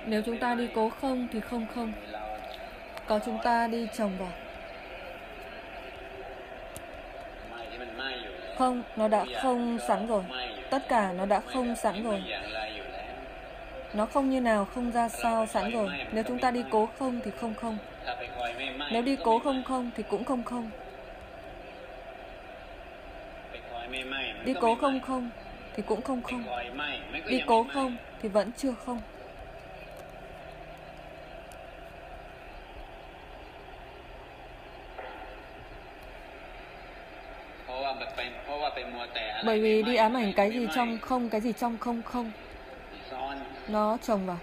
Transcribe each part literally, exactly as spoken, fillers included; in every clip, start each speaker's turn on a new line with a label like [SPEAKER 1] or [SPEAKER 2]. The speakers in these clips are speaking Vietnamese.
[SPEAKER 1] Nếu chúng ta đi cố không thì không không. Có chúng ta đi chồng vào. Không, nó đã không sẵn rồi. Tất cả nó đã không sẵn rồi. Nó không như nào, không ra sao sẵn rồi. Nếu chúng ta đi cố không thì không không. Nếu đi cố không không thì cũng không không. Đi cố không không thì cũng không không. Đi cố không thì vẫn chưa không. Bởi vì đi ám ảnh cái gì trong không, cái gì trong không không, nó chồng vào.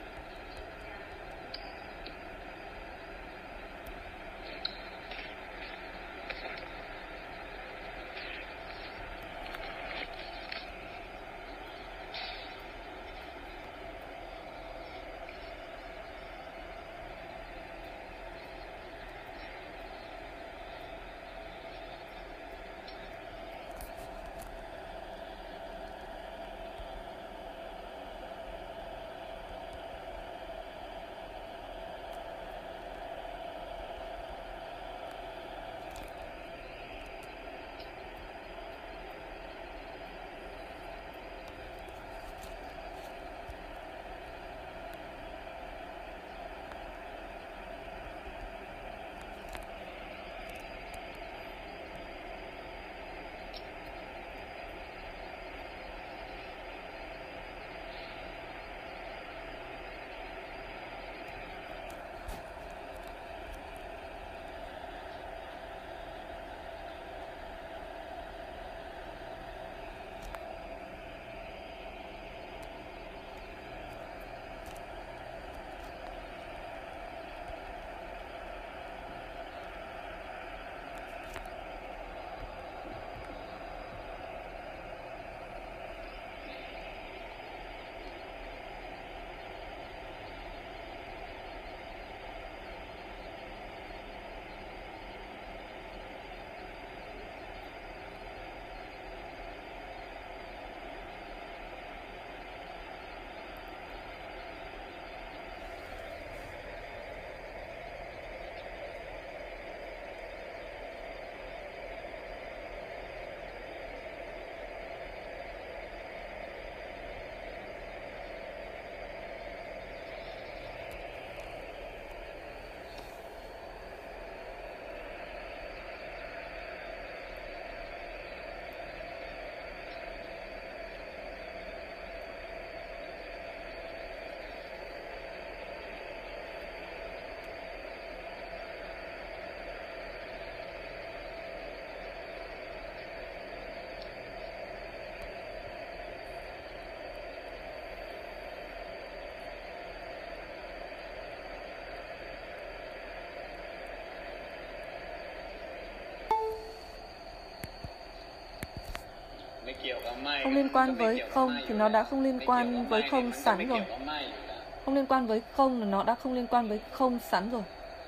[SPEAKER 1] Không liên quan với không thì nó đã không liên quan với không sẵn rồi. Không liên quan với không là nó đã không liên quan với không sẵn rồi.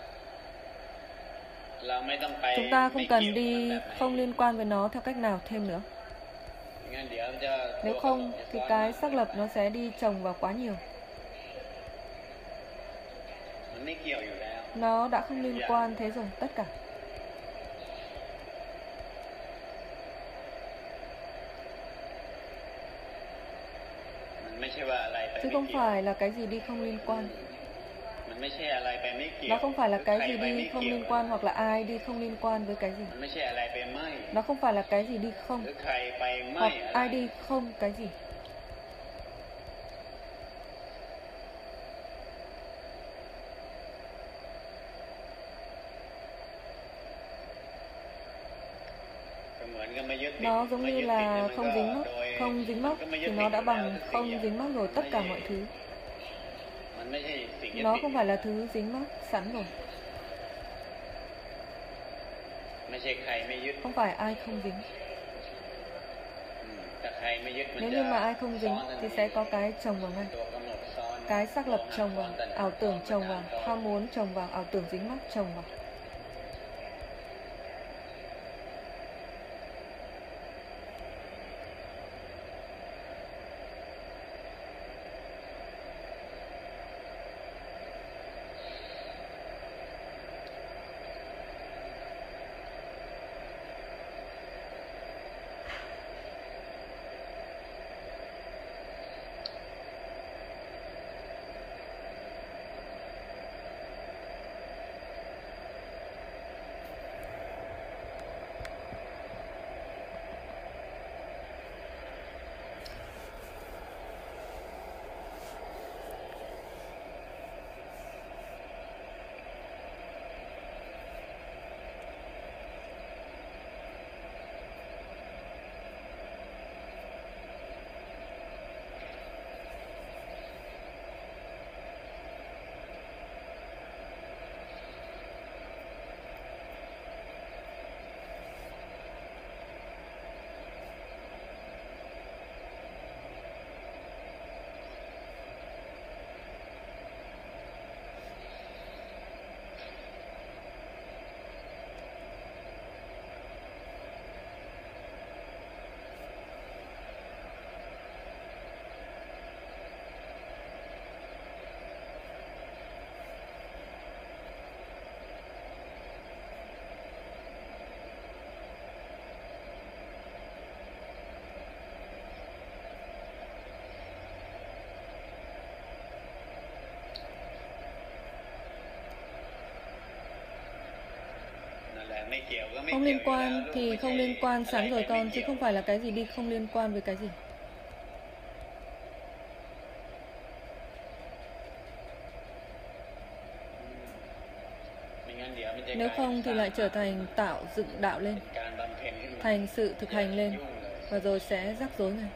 [SPEAKER 1] Chúng ta không cần đi không liên quan với nó theo cách nào thêm nữa. Nếu không thì cái xác lập nó sẽ đi chồng vào quá nhiều. Nó đã không liên quan thế rồi, tất cả. Chứ không phải là cái gì đi không liên quan. Nó không phải là cái gì đi không liên quan hoặc là ai đi không liên quan với cái gì. Nó không phải là cái gì đi không hoặc ai đi không cái gì. Nó giống như là không dính mắc. Không dính mắc thì nó đã bằng không dính mắc rồi tất cả mọi thứ. Nó không phải là thứ dính mắc sẵn rồi. Không phải ai không dính. Nếu như mà ai không dính thì sẽ có cái chồng vào ngay. Cái xác lập chồng vào, ảo tưởng chồng vào, ham muốn chồng vào, ảo tưởng dính mắc chồng vào. Không liên quan thì không liên quan sẵn rồi con, chứ không phải là cái gì đi không liên quan với cái gì. Nếu không thì lại trở thành tạo dựng đạo lên, thành sự thực hành lên, và rồi sẽ rắc rối ngay.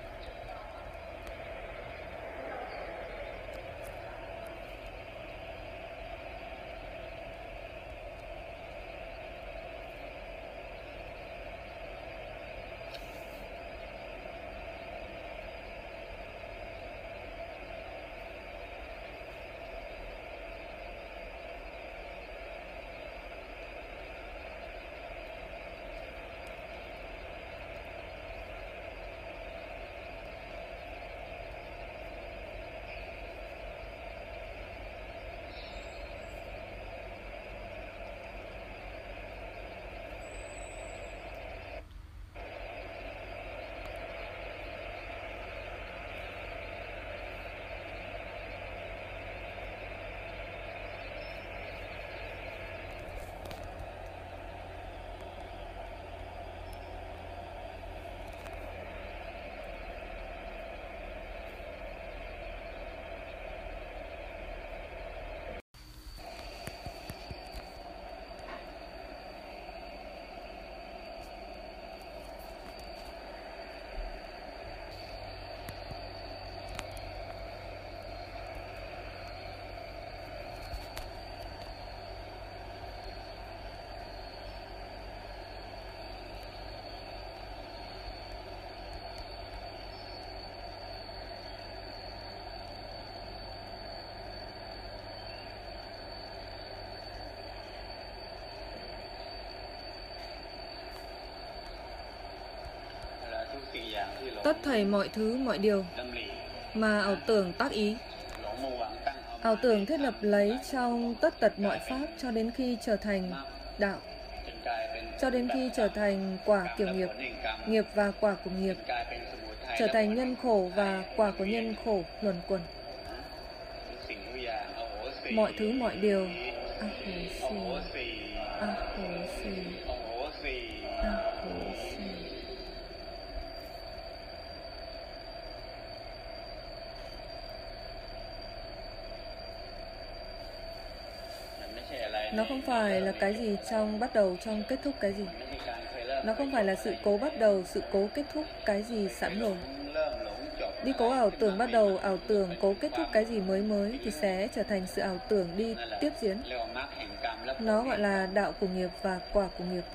[SPEAKER 1] Tất thảy mọi thứ, mọi điều mà ảo tưởng tác ý, ảo tưởng thiết lập lấy trong tất tật mọi pháp cho đến khi trở thành đạo, cho đến khi trở thành quả kiểu nghiệp, nghiệp và quả của nghiệp, trở thành nhân khổ và quả của nhân khổ luẩn quẩn. Mọi thứ, mọi điều, a hổ xì, a hổ xì, a hổ xì. Nó không phải là cái gì trong bắt đầu, trong kết thúc cái gì. Nó không phải là sự cố bắt đầu, sự cố kết thúc cái gì sẵn rồi. Đi cố ảo tưởng bắt đầu, ảo tưởng cố kết thúc cái gì mới mới thì sẽ trở thành sự ảo tưởng đi tiếp diễn. Nó gọi là đạo của nghiệp và quả của nghiệp.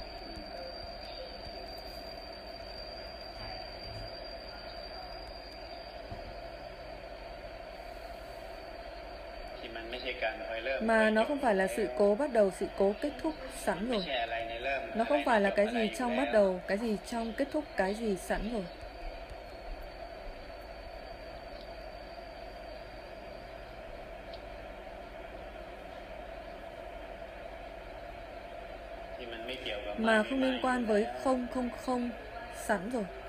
[SPEAKER 1] Mà nó không phải là sự cố bắt đầu, sự cố kết thúc sẵn rồi. Nó không phải là cái gì trong bắt đầu, cái gì trong kết thúc cái gì sẵn rồi. Mà không liên quan với không không không sẵn rồi.